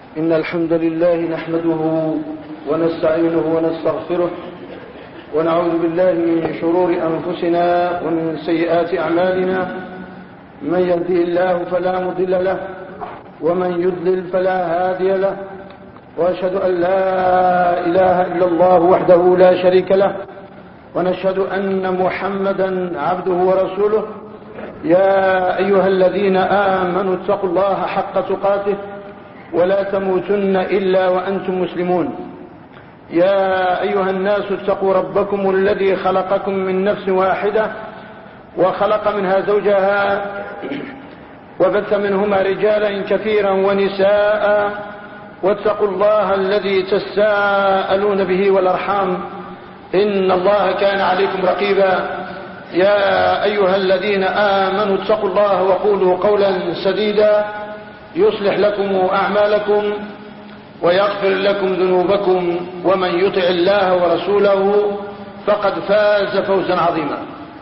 إن الحمد لله نحمده ونستعينه ونستغفره ونعوذ بالله من شرور أنفسنا ومن سيئات أعمالنا. من يهده الله فلا مضل له ومن يضلل فلا هادي له، وأشهد أن لا إله إلا الله وحده لا شريك له، ونشهد أن محمدا عبده ورسوله. يا أيها الذين آمنوا اتقوا الله حق تقاته ولا تموتن إلا وأنتم مسلمون. يا أيها الناس اتقوا ربكم الذي خلقكم من نفس واحدة وخلق منها زوجها وبث منهما رجالا كثيرا ونساء، واتقوا الله الذي تساءلون به والأرحام إن الله كان عليكم رقيبا. يا أيها الذين آمنوا اتقوا الله وقولوا قولا سديدا يصلح لكم أعمالكم ويغفر لكم ذنوبكم، ومن يطع الله ورسوله فقد فاز فوزا عظيما.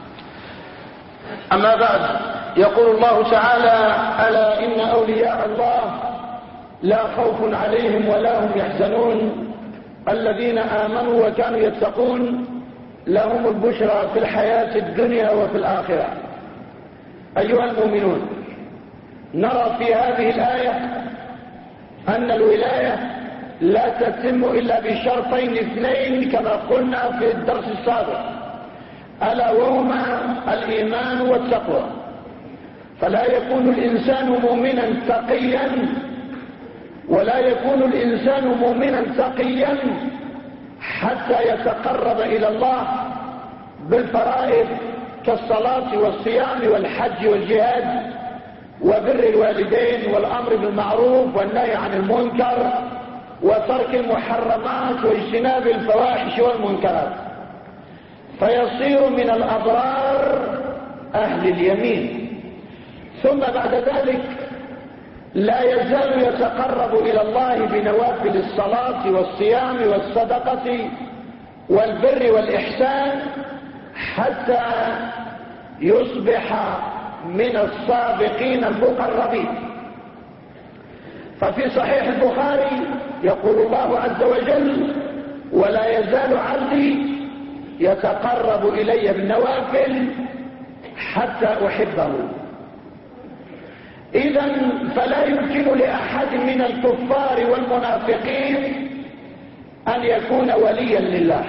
أما بعد، يقول الله تعالى: ألا إن أولياء الله لا خوف عليهم ولا هم يحزنون الذين آمنوا وكانوا يتقون لهم البشرى في الحياة الدنيا وفي الآخرة. أيها المؤمنون، نرى في هذه الآية أن الولاية لا تتم إلا بشرطين اثنين كما قلنا في الدرس السابق، ألا وهما الإيمان والتقوى. فلا يكون الإنسان مؤمنا تقيا، ولا يكون الإنسان مؤمنا تقيا حتى يتقرب إلى الله بالفرائض كالصلاة والصيام والحج والجهاد وبر الوالدين والأمر بالمعروف والنهي عن المنكر وترك المحرمات واجتناب الفواحش والمنكرات، فيصير من الأبرار أهل اليمين. ثم بعد ذلك لا يزال يتقرب إلى الله بنوافل الصلاة والصيام والصدقة والبر والإحسان حتى يصبح من السابقين المقربين. ففي صحيح البخاري يقول الله عز وجل: ولا يزال عبدي يتقرب إلي بالنوافل حتى أحبه. إذن فلا يمكن لأحد من الكفار والمنافقين أن يكون وليا لله،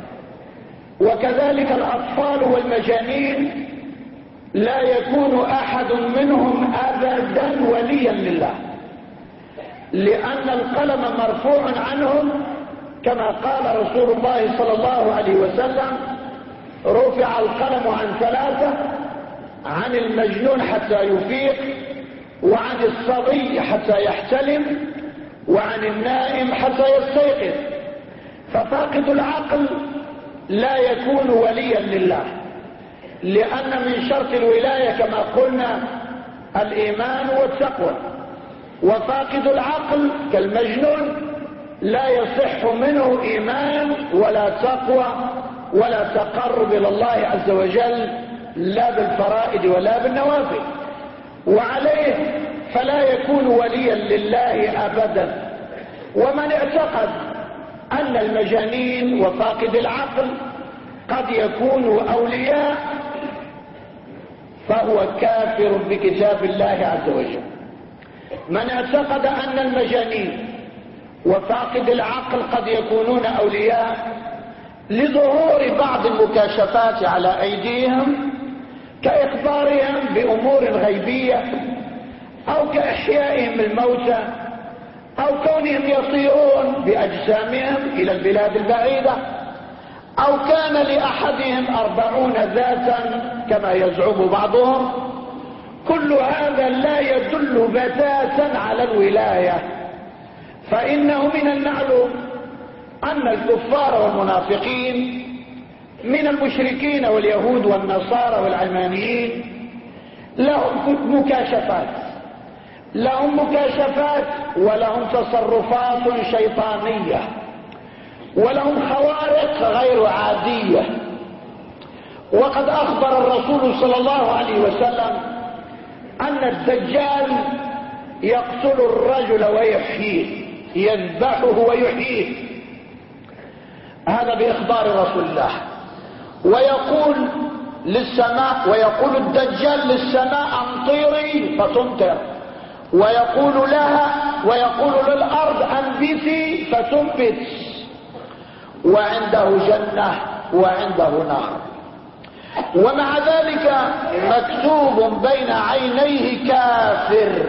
وكذلك الأطفال والمجانين لا يكون أحد منهم أبدا وليا لله، لأن القلم مرفوع عنهم كما قال رسول الله صلى الله عليه وسلم: رفع القلم عن ثلاثة: عن المجنون حتى يفيق، وعن الصبي حتى يحتلم، وعن النائم حتى يستيقظ. ففاقد العقل لا يكون وليا لله، لأن من شرط الولاية كما قلنا الإيمان والتقوى، وفاقد العقل كالمجنون لا يصح منه إيمان ولا تقوى ولا تقرب إلى الله عز وجل لا بالفرائض ولا بالنوافل، وعليه فلا يكون وليا لله أبدا. ومن اعتقد أن المجانين وفاقد العقل قد يكونوا أولياء فهو كافر بكتاب الله عز وجل. من اعتقد أن المجانين وفاقد العقل قد يكونون أولياء لظهور بعض المكاشفات على أيديهم كإخبارهم بأمور غيبية، أو كإحيائهم الموتى، أو كونهم يطيرون بأجسامهم إلى البلاد البعيدة، أو كان لأحدهم 40 ذاتا كما يزعم بعضهم، كل هذا لا يدل بتاتا على الولاية. فإنه من المعلوم أن الكفار والمنافقين من المشركين واليهود والنصارى والعلمانيين لهم مكاشفات ولهم تصرفات شيطانية ولهم خوارق غير عادية. وقد أخبر الرسول صلى الله عليه وسلم أن الدجال يقتل الرجل ويحييه، يذبحه ويحييه. هذا بإخبار رسول الله. ويقول للسماء، ويقول الدجال للسماء امطري فتمطر، ويقول لها، ويقول للأرض انبتي فتنبت، وعنده جنة وعنده نار. ومع ذلك مكتوب بين عينيه كافر.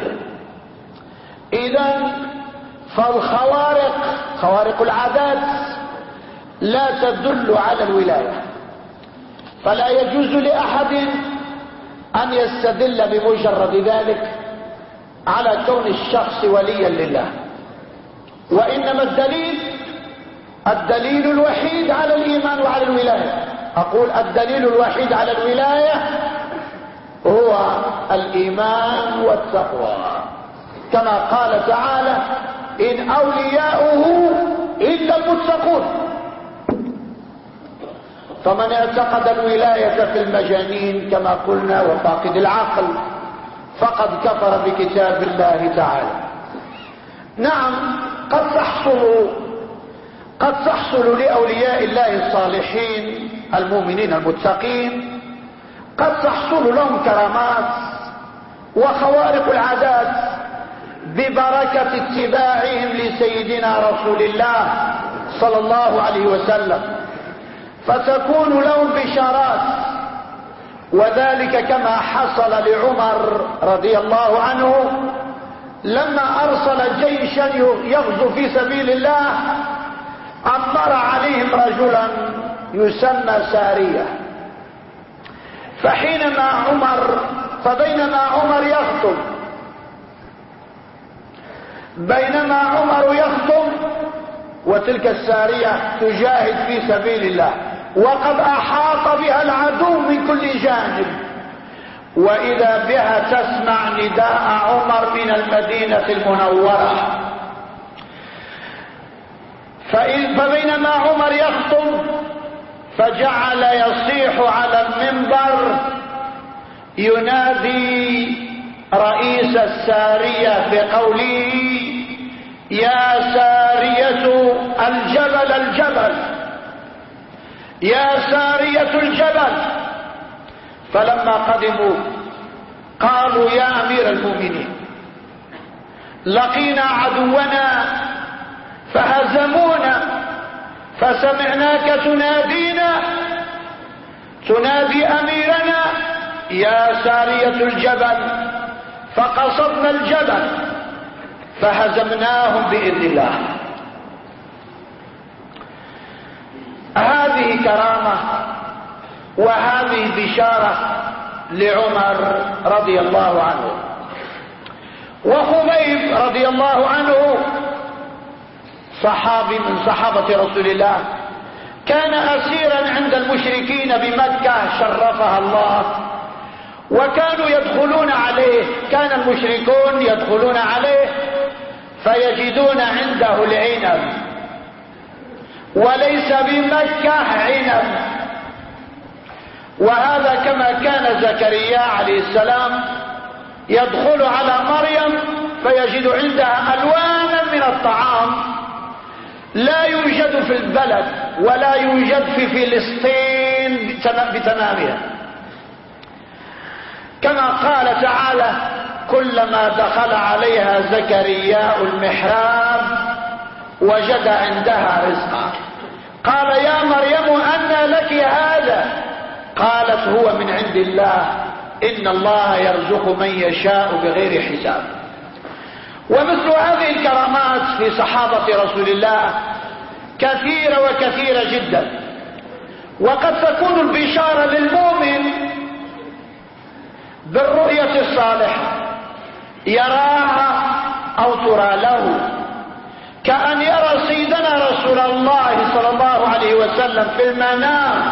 إذن فالخوارق، خوارق العادات، لا تدل على الولاية، فلا يجوز لأحد أن يستدل بمجرد ذلك على كون الشخص وليا لله. وإنما الدليل الوحيد على الإيمان وعلى الولاية، أقول الدليل الوحيد على الولاية هو الإيمان والتقوى، كما قال تعالى إن أولياؤه إلا المتقون. فمن اعتقد الولاية في المجانين كما قلنا وفاقد العقل فقد كفر بكتاب الله تعالى. نعم، قد تحصل لأولياء الله الصالحين المؤمنين المتقين، قد تحصل لهم كرامات وخوارق العادات ببركة اتباعهم لسيدنا رسول الله صلى الله عليه وسلم، فتكون لهم بشارات. وذلك كما حصل لعمر رضي الله عنه لما أرسل جيشا يغزو في سبيل الله، أمر عليهم رجلا يسمى سارية. فبينما عمر يخطب وتلك السارية تجاهد في سبيل الله، وقد أحاط بها العدو من كل جانب، وإذا بها تسمع نداء عمر من المدينة المنورة. فبينما عمر يخطب فجعل يصيح على المنبر ينادي رئيس السارية بقوله يا سارية الجبل الجبل، يا سارية الجبل. فلما قدموا قالوا يا أمير المؤمنين لقينا عدونا فهزمونا، فسمعناك تنادي أميرنا يا سارية الجبل، فقصدنا الجبل فهزمناهم بإذن الله. هذه كرامة وهذه بشارة لعمر رضي الله عنه. وخبيب رضي الله عنه صحابي من صحابة رسول الله، كان أسيرا عند المشركين بمكة شرفها الله، وكانوا يدخلون عليه، كان المشركون يدخلون عليه فيجدون عنده العنب، وليس بمكة عنب. وهذا كما كان زكريا عليه السلام يدخل على مريم فيجد عندها ألوانا من الطعام لا يوجد في البلد ولا يوجد في فلسطين بتمامها، كما قال تعالى كلما دخل عليها زكريا المحراب وجد عندها رزقا قال يا مريم أنى لك هذا؟ قالت هو من عند الله إن الله يرزق من يشاء بغير حساب. ومثل هذه الكرامات في صحابة رسول الله كثيرة وكثيرة جدا. وقد تكون البشارة للمؤمن بالرؤية الصالحة يراها أو ترى له، كأن يرى سيدنا رسول الله صلى الله عليه وسلم في المنام.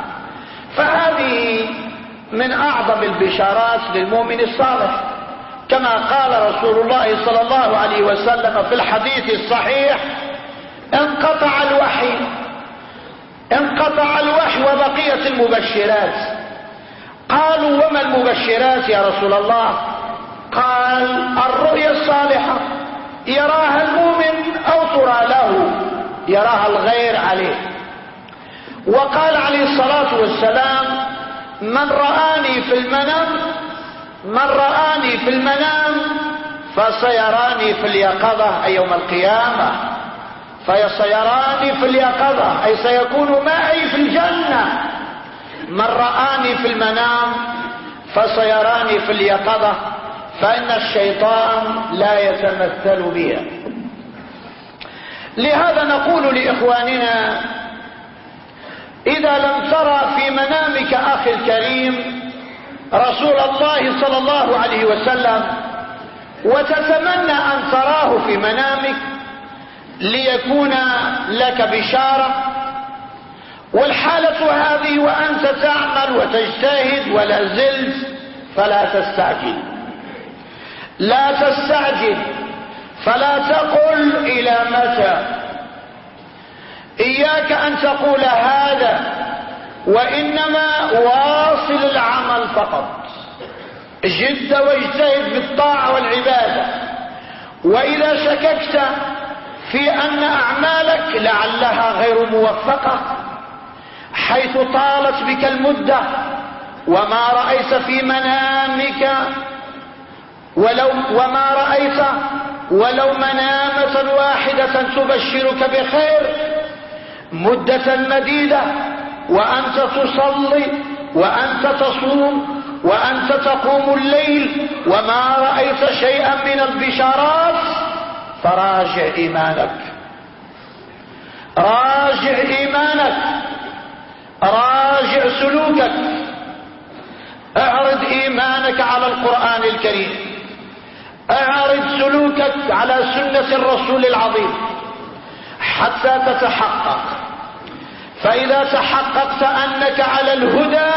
فهذه من أعظم البشارات للمؤمن الصالح، كما قال رسول الله صلى الله عليه وسلم في الحديث الصحيح انقطع الوحي وبقيت المبشرات. قالوا وما المبشرات يا رسول الله؟ قال الرؤيا الصالحة يراها المؤمن يراها الغير عليه. وقال عليه الصلاة والسلام: من رآني في المنام فسيراني في اليقظة، أي يوم القيامة. فسيراني في اليقظة أي سيكون معي في الجنة. من رآني في المنام فسيراني في اليقظة، فإن الشيطان لا يتمثل بي. لهذا نقول لإخواننا: إذا لم ترى في منامك أخي الكريم رسول الله صلى الله عليه وسلم وتتمنى أن تراه في منامك ليكون لك بشارة، والحالة هذه وأنت تعمل وتجتهد ولا زلت، فلا تستعجل، فلا تقل إلى متى. إياك أن تقول هذا، وإنما واصل العمل فقط. جد واجتهد بالطاعة والعبادة. وإذا شككت في أن أعمالك لعلها غير موفقة حيث طالت بك المدة وما رأيت في منامك ولو منامة واحدة تبشرك بخير مدة مديدة، وأنت تصلي وأنت تصوم وأنت تقوم الليل وما رأيت شيئا من البشارات، فراجع إيمانك، راجع سلوكك، اعرض إيمانك على القرآن الكريم، اعرض سلوكك على سنة الرسول العظيم حتى تتحقق. فإذا تحققت أنك على الهدى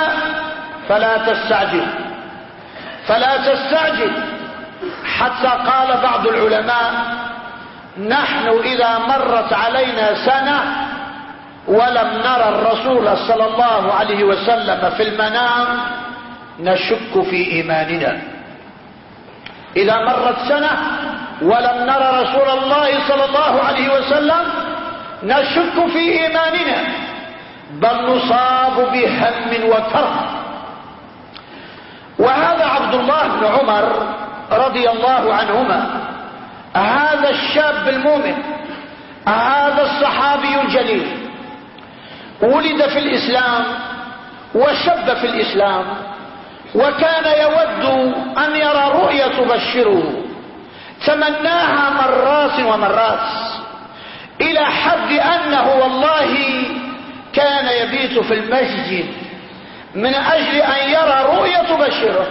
فلا تستعجل. حتى قال بعض العلماء: نحن إذا مرت علينا سنة ولم نرى الرسول صلى الله عليه وسلم في المنام نشك في إيماننا. إذا مرت سنة ولم نرى رسول الله صلى الله عليه وسلم نشك في إيماننا، بل نصاب بهم وكرب. وهذا عبد الله بن عمر رضي الله عنهما، هذا الشاب المؤمن، هذا الصحابي الجليل، ولد في الإسلام وشب في الإسلام، وكان يود أن يرى رؤيا تبشره، تمناها مرات ومرات، إلى حد أنه والله كان يبيت في المسجد من أجل أن يرى رؤيا تبشره.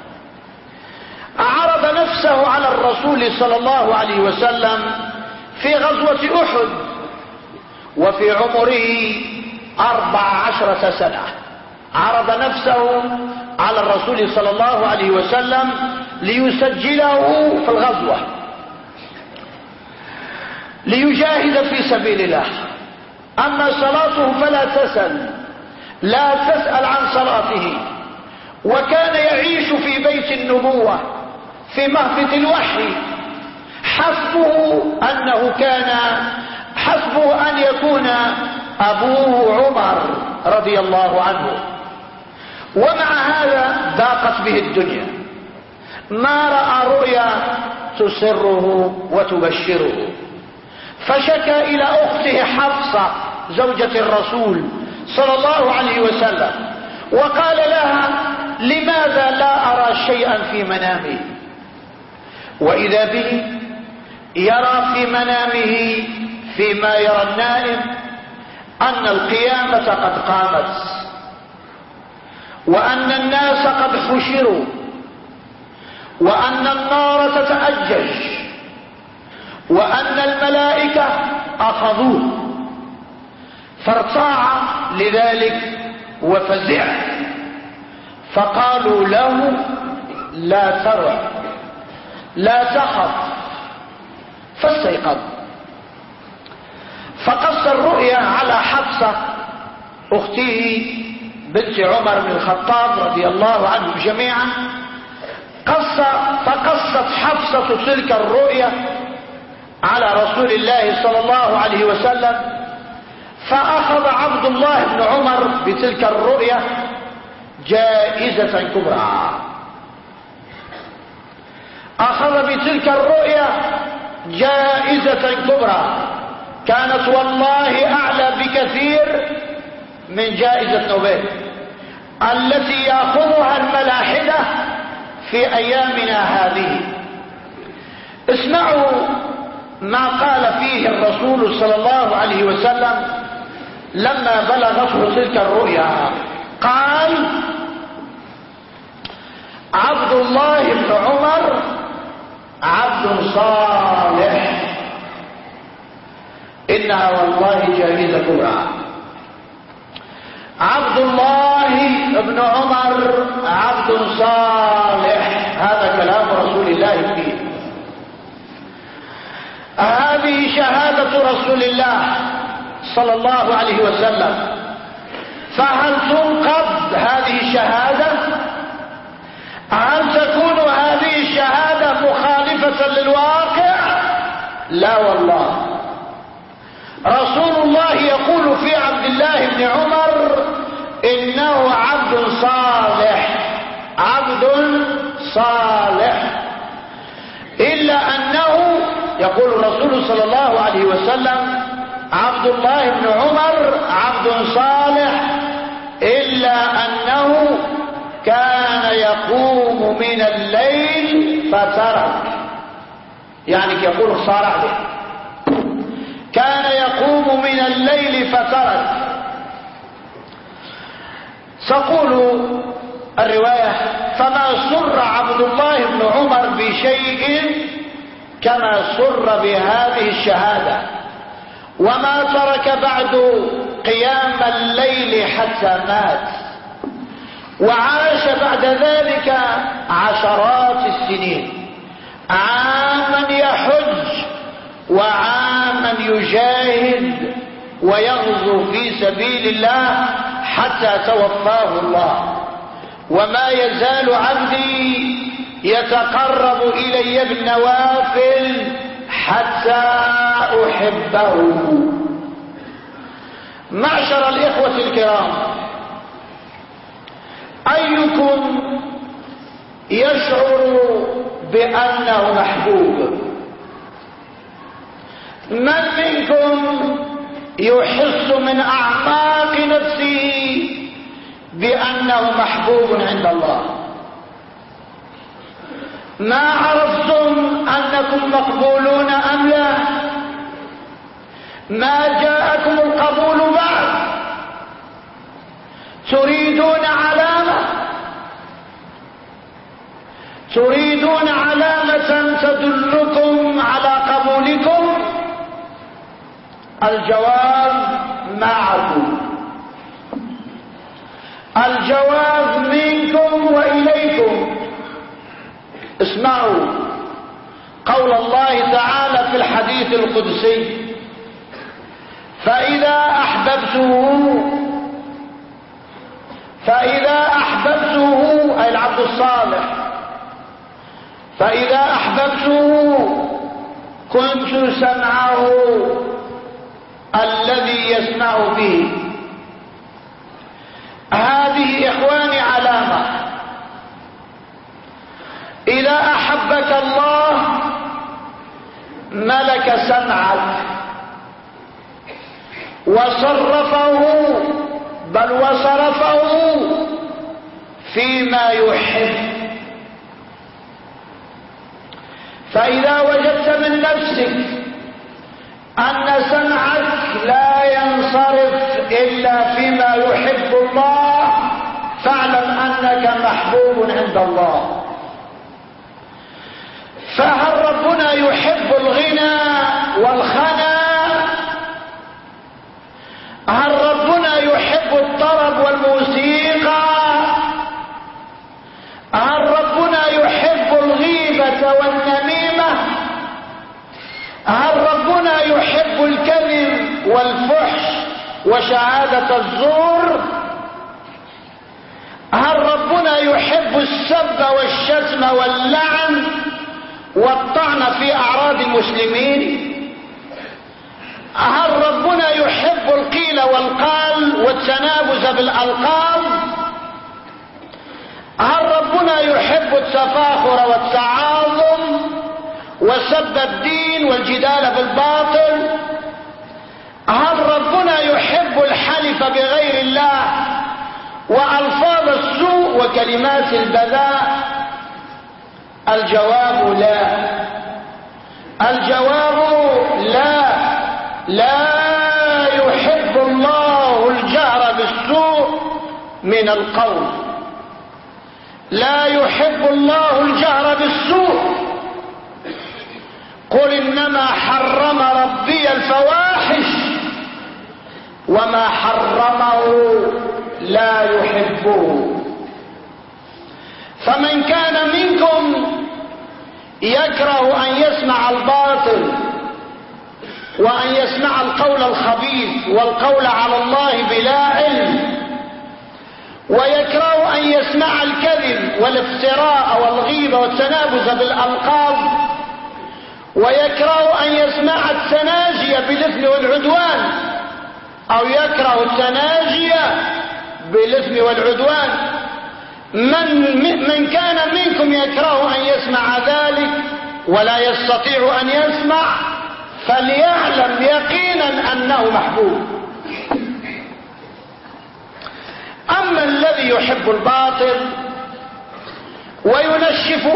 عرض نفسه على الرسول صلى الله عليه وسلم في غزوة أحد وفي عمره 14 سنة، عرض نفسه على الرسول صلى الله عليه وسلم ليسجله في الغزوة، ليجاهد في سبيل الله. أما صلاته فلا تسأل عن صلاته. وكان يعيش في بيت النبوة في مهبط الوحي، حسبه أن يكون أبوه عمر رضي الله عنه. ومع هذا ضاقت به الدنيا، ما رأى رؤيا تسره وتبشره، فشكى إلى أخته حفصة زوجة الرسول صلى الله عليه وسلم وقال لها: لماذا لا أرى شيئا في منامي؟ وإذا به يرى في منامه فيما يرى النائم أن القيامة قد قامت، وأن الناس قد حشروا، وأن النار تتأجج، وأن الملائكة أخذوه، فارتاع لذلك وفزع، فقالوا له: لا ترع، لا تخف، فاستيقظ. فقص الرؤيا على حفصة أخته بنت عمر بن الخطاب رضي الله عنهم جميعا، فقصت حفصة تلك الرؤيا على رسول الله صلى الله عليه وسلم، فأخذ عبد الله بن عمر بتلك الرؤيا جائزة كبرى. أخذ بتلك الرؤيا جائزة كبرى كانت والله أعلى بكثير من جائزة نوبل التي يأخذها الملاحدة في أيامنا هذه. اسمعوا ما قال فيه الرسول صلى الله عليه وسلم لما بلغته تلك الرؤيا. قال: عبد الله بن عمر عبد صالح، إنها والله جائزة كبرى. عبد الله بن عمر عبد صالح، هذا كلام رسول الله فيه. هذه شهادة رسول الله صلى الله عليه وسلم. فهل تنقض هذه الشهادة؟ هل تكون هذه الشهادة مخالفة للواقع؟ لا والله. رسول الله يقول في عبد الله بن عمر إنه عبد صالح، عبد صالح، إلا أنه يقول الرسول صلى الله عليه وسلم عبد الله بن عمر عبد صالح، إلا أنه كان يقوم من الليل فترك، يعني يقول صارع به، كان يقوم من الليل فترك. تقول الرواية: فما سر عبد الله بن عمر بشيء كما سر بهذه الشهادة، وما ترك بعد قيام الليل حتى مات، وعاش بعد ذلك عشرات السنين، عاما يحج وعاما يجاهد ويغزو في سبيل الله حتى توفاه الله. وما يزال عبدي يتقرب إلي بالنوافل حتى أحبه. معشر الإخوة الكرام، أيكم يشعر بأنه محبوب؟ من منكم يحس من أعماق نفسه بأنه محبوب عند الله؟ ما عرفتم أنكم مقبولون أم لا؟ ما جاءكم القبول بعد؟ تريدون علامة؟ تريدون علامة تدلكم على قبولكم؟ الجواب معكم، الجواب منكم وإليكم. اسمعوا قول الله تعالى في الحديث القدسي: فإذا أحببته أي العبد الصالح، فإذا أحببته كنت سمعه الذي يسمع به. هذه إخواني علامة. إذا أحبك الله ملك سمعك وصرفه، بل وصرفه فيما يحب. فإذا وجدت من نفسك أن سمعك لا ينصرف إلا فيما يحب الله، فاعلم أنك محبوب عند الله. فهل ربنا يحب الغنى والخنا؟ هل ربنا يحب الطرب والموسيقى؟ هل ربنا يحب الغيبة والنميمة؟ هل ربنا يحب الكذب والفحش وشهادة الزور؟ هل ربنا يحب السب والشتم واللعن والطعن في أعراض المسلمين؟ والتنابز بالألقاب؟ هل ربنا يحب التفاخر والتعاظم وسب الدين والجدال بالباطل؟ هل ربنا يحب الحلف بغير الله وألفاظ السوء وكلمات البذاء؟ الجواب لا. الجواب لا. لا يحب الله الجهر بالسوء من القول. لا يحب الله الجهر بالسوء. قل إنما حرم ربي الفواحش وما حرمه لا يحبه. فمن كان منكم يكره أن يسمع الباطل وأن يسمع القول الخبيث والقول على الله بلا علم، ويكره أن يسمع الكذب والافتراء والغيبة والتنابز بالألقاب، ويكره أن يسمع التناجي بالإثم والعدوان، أو يكره التناجي بالإثم والعدوان. من كان منكم يكره أن يسمع ذلك ولا يستطيع أن يسمع فليعلم يقينا أنه محبوب. أما الذي يحب الباطل ويشنف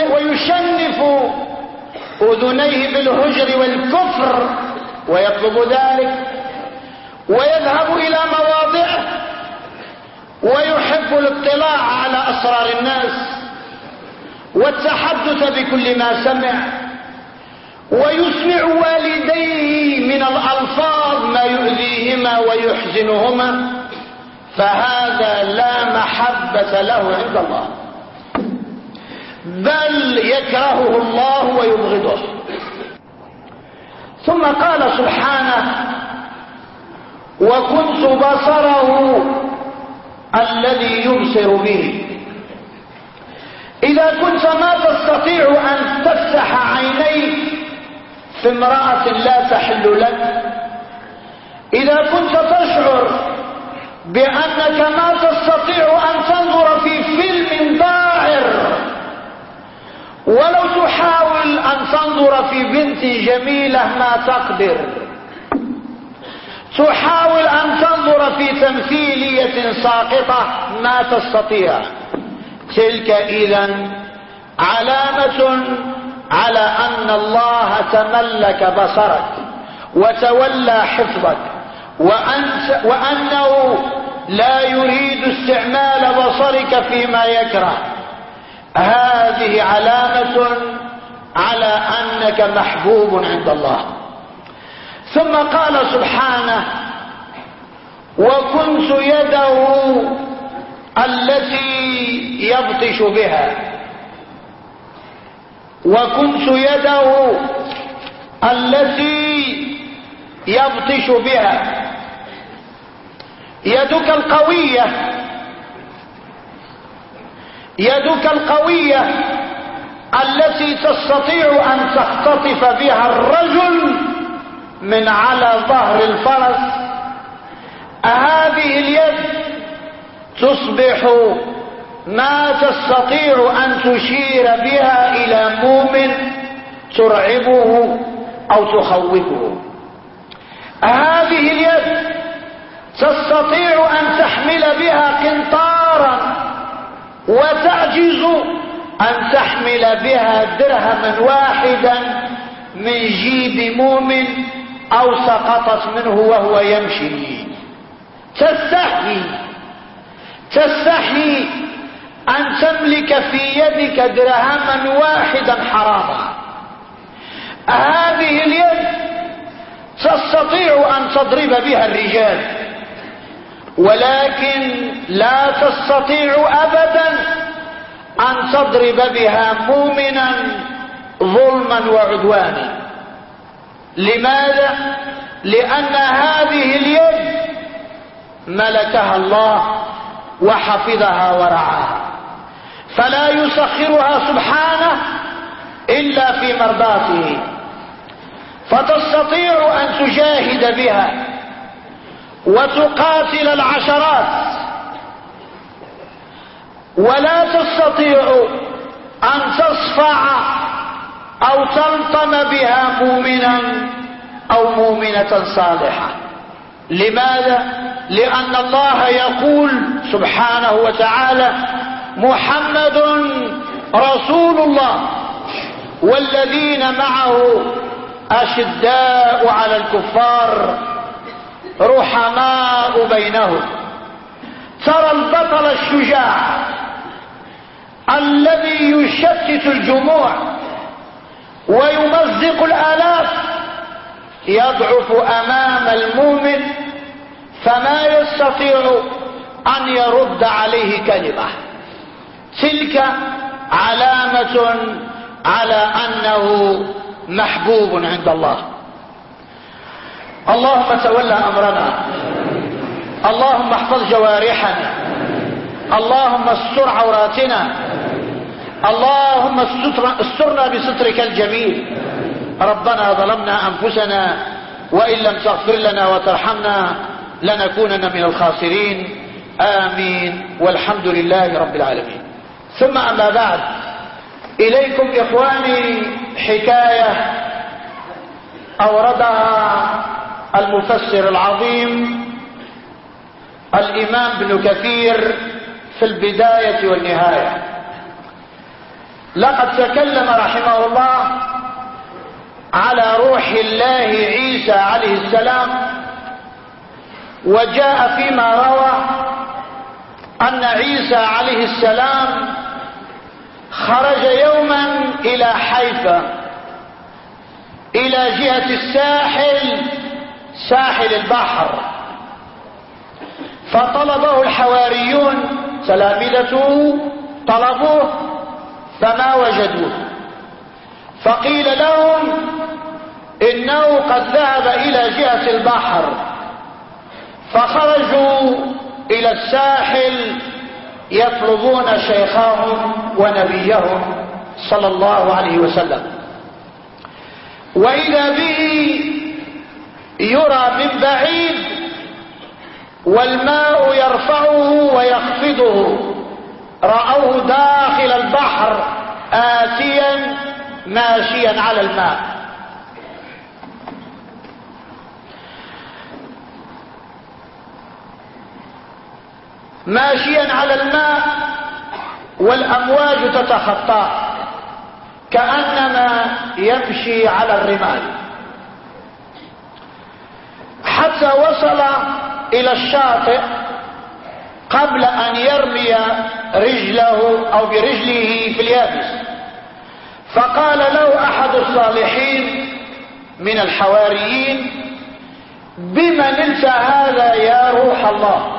أذنيه بالهجر والكفر ويطلب ذلك ويذهب إلى مواضعه ويحب الاطلاع على أسرار الناس والتحدث بكل ما سمع ويسمع والديه من الألفاظ ما يؤذيهما ويحزنهما، فهذا لا محبة له عند الله، بل يكرهه الله ويبغضه. ثم قال سبحانه: وكنت بصره الذي يبصر به. إذا كنت ما تستطيع أن تفتح عينيك في امرأة لا تحل لك، إذا كنت تشعر بأنك ما تستطيع أن تنظر في فيلم ضاعر، ولو تحاول أن تنظر في بنت جميلة ما تقدر، تحاول أن تنظر في تمثيلية ساقطة ما تستطيع، تلك إذن علامة على أن الله تملك بصرك وتولى حفظك، وأنه لا يريد استعمال بصرك فيما يكره. هذه علامة على أنك محبوب عند الله. ثم قال سبحانه: وكنت يده التي يبطش بها. وكنت يده التي يبطش بها. يدك القوية، يدك القوية التي تستطيع أن تختطف بها الرجل من على ظهر الفرس، هذه اليد تصبح ما تستطيع أن تشير بها إلى مؤمن ترعبه أو تخوفه. هذه اليد تستطيع أن تحمل بها قنطارا وتعجز أن تحمل بها درهما واحدا من جيب مؤمن أو سقطت منه وهو يمشي. تستحي أن تملك في يدك درهما واحدا حراما. هذه اليد تستطيع أن تضرب بها الرجال، ولكن لا تستطيع أبدا أن تضرب بها مؤمنا ظلما وعدوانا. لماذا؟ لأن هذه اليد ملكها الله وحفظها ورعاها، فلا يسخرها سبحانه إلا في مرضاته، فتستطيع أن تجاهد بها وتقاتل العشرات، ولا تستطيع أن تصفع أو تلطم بها مؤمنا أو مؤمنة صالحة. لماذا؟ لأن الله يقول سبحانه وتعالى: محمد رسول الله والذين معه أشداء على الكفار رحماء بينهم. ترى البطل الشجاع الذي يشتت الجموع ويمزق الآلاف يضعف أمام المؤمن، فما يستطيع أن يرد عليه كلمة. تلك علامة على أنه محبوب عند الله. اللهم تولى أمرنا، اللهم احفظ جوارحنا، اللهم استر عوراتنا، اللهم استرنا بسترك الجميل. ربنا ظلمنا أنفسنا وإن لم تغفر لنا وترحمنا لنكونن من الخاسرين. آمين، والحمد لله رب العالمين. ثم أما بعد، إليكم إخواني حكاية أوردها المفسر العظيم الإمام ابن كثير في البداية والنهاية. لقد تكلم رحمه الله على روح الله عيسى عليه السلام، وجاء فيما روى أن عيسى عليه السلام خرج يوما إلى حيفا إلى جهة الساحل، ساحل البحر، فطلبه الحواريون تلامذته، طلبوه فما وجدوه، فقيل لهم إنه قد ذهب إلى جهة البحر، فخرجوا إلى الساحل يطلبون شيخهم ونبيهم صلى الله عليه وسلم، وإذا به يرى من بعيد والماء يرفعه ويخفضه، رأوه داخل البحر آتيا ماشيا على الماء. ماشيا على الماء والأمواج تتخطاه كأنما يمشي على الرمال، حتى وصل إلى الشاطئ قبل أن يرمي رجله أو برجله في اليابس. فقال له أحد الصالحين من الحواريين: بما نلت هذا يا روح الله؟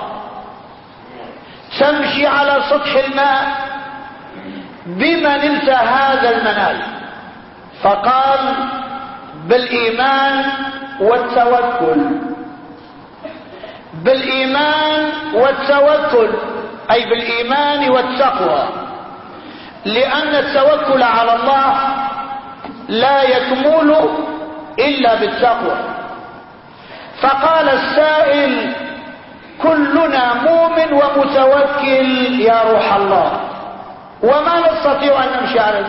تمشي على سطح الماء، بما نلت هذا المنال؟ فقال: بالإيمان والتوكل. بالإيمان والتوكل أي بالإيمان والتقوى، لأن التوكل على الله لا يكمل إلا بالتقوى. فقال السائل: كلنا مؤمن ومتوكل يا روح الله، وما نستطيع أن نمشي عليه.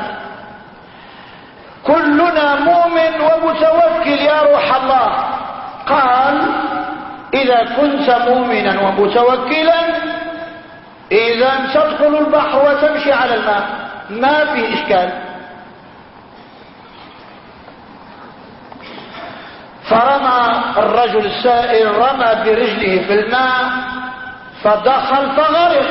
كلنا مؤمن ومتوكل يا روح الله. قال: إذا كنت مؤمنا ومتوكلا إذا تدخل البحر وتمشي على الماء، ما في إشكال. فرمى الرجل السائل، رمى برجله في الماء فدخل فغرق.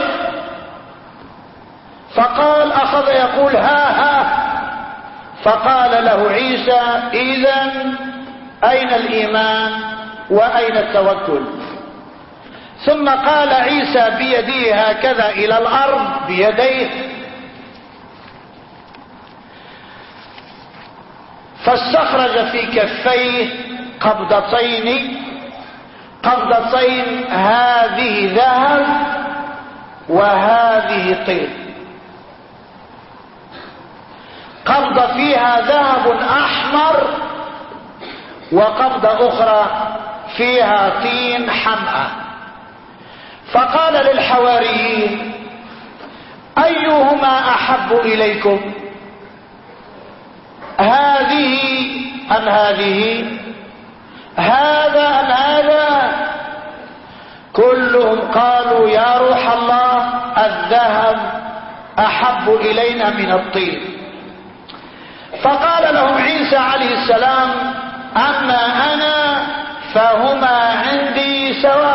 فقال، أخذ يقول: ها ها. فقال له عيسى: إذن أين الإيمان وأين التوكل؟ ثم قال عيسى بيده هكذا إلى الأرض بيديه، فاستخرج في كفيه قبضتين، هذه ذهب وهذه طين. قبضة فيها ذهب أحمر وقبضة أخرى فيها طين حمأة. فقال للحواريين: أيهما أحب إليكم، هذه أم هذه، هذا أم هذا؟ كلهم قالوا: يا روح الله، الذهب أحب إلينا من الطين. فقال لهم عيسى عليه السلام: أما أنا فهما عندي سواء.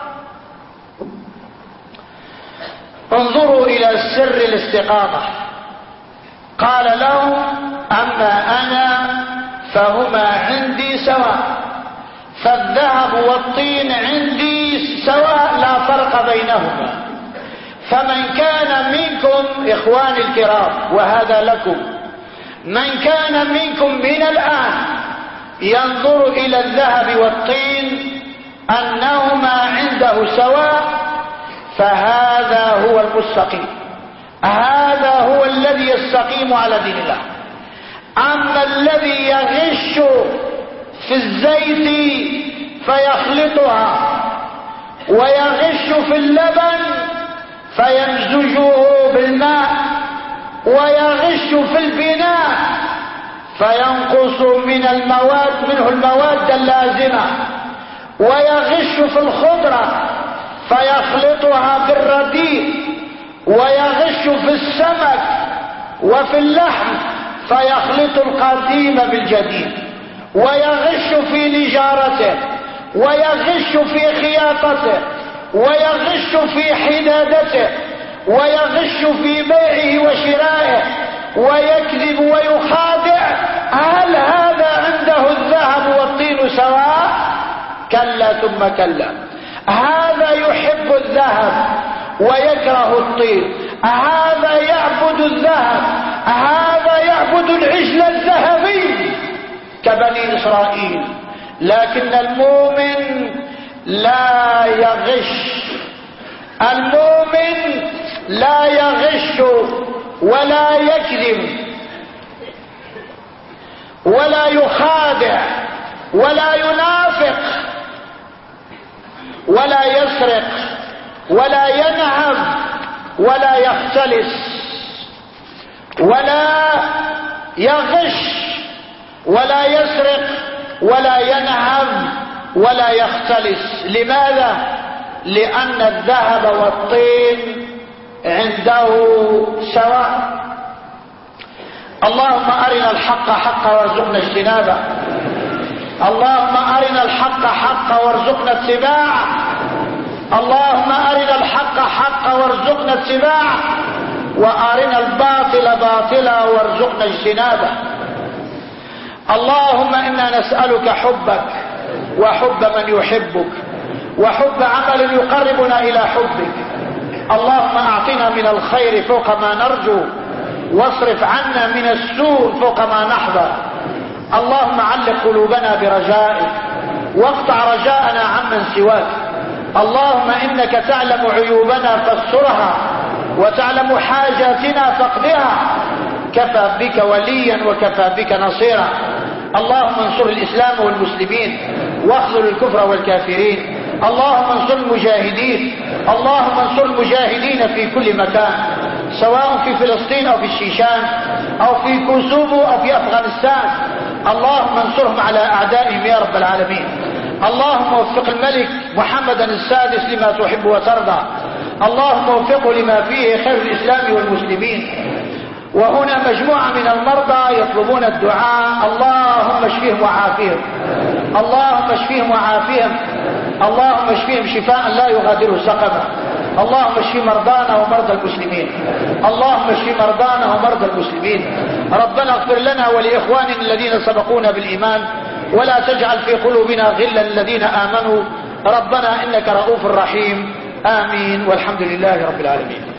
انظروا إلى سر الاستقامة. قال لهم: أما أنا فهما عندي سواء، فالذهب والطين عندي سواء، لا فرق بينهما. فمن كان منكم، إخواني الكرام وهذا لكم، من كان منكم من الآن ينظر إلى الذهب والطين أنهما عنده سواء، فهذا هو المستقيم، هذا هو الذي يستقيم على دين الله. أما الذي يغش في الزيت فيخلطها، ويغش في اللبن فيمزجه بالماء، ويغش في البناء فينقص منه المواد اللازمة، ويغش في الخضرة فيخلطها بالرديء، ويغش في السمك وفي اللحم فيخلط القديم بالجديد، ويغش في نجارته، ويغش في خياطته، ويغش في حدادته، ويغش في بيعه وشرائه، ويكذب ويخادع. هل هذا عنده الذهب والطين سواء؟ كلا ثم كلا. هذا يحب الذهب ويكره الطين، هذا يعبد الذهب، هذا يعبد العجل الذهبي كبني إسرائيل. لكن المؤمن لا يغش، المؤمن لا يغش ولا يكذب ولا يخادع ولا ينافق ولا يسرق ولا ينهب ولا يختلس ولا يغش ولا يسرق ولا ينهب ولا يختلس. لماذا؟ لأن الذهب والطين عنده سواء. اللهم أرنا الحق حقا وارزقنا اجتنابه، اللهم أرنا الحق حقا وارزقنا اتباعه، اللهم أرنا الحق حقا وارزقنا اتباعه، وأرنا الباطل باطلا وارزقنا اجتنابه. اللهم إنا نسألك حبك وحب من يحبك وحب عمل يقربنا إلى حبك. اللهم أعطنا من الخير فوق ما نرجو، واصرف عنا من السوء فوق ما نحذر. اللهم علق قلوبنا برجائك واقطع رجاءنا عمن سواك. اللهم إنك تعلم عيوبنا فاسترها وتعلم حاجاتنا فاقضها. كفى بك وليا وكفى بك نصيرا. اللهم انصر الإسلام والمسلمين واخذل الكفر والكافرين. اللهم انصر المجاهدين، اللهم انصر المجاهدين في كل مكان، سواء في فلسطين أو في الشيشان أو في كوسوفو أو في أفغانستان. اللهم انصرهم على أعدائهم يا رب العالمين. اللهم وفق الملك محمدا السادس لما تحب وترضى. اللهم وفقه لما فيه خير الإسلام والمسلمين. وهنا مجموعة من المرضى يطلبون الدعاء. اللهم اشفيهم وعافيهم، اللهم اشفيهم وعافيهم، اللهم اشفيهم شفاء لا يغادر سقما. اللهم اشف مرضانا ومرضى المسلمين، اللهم اشف مرضانا ومرضى المسلمين. ربنا اغفر لنا ولإخواننا الذين سبقونا بالإيمان، ولا تجعل في قلوبنا غلا للذين آمنوا. ربنا إنك رؤوف رحيم. آمين والحمد لله رب العالمين.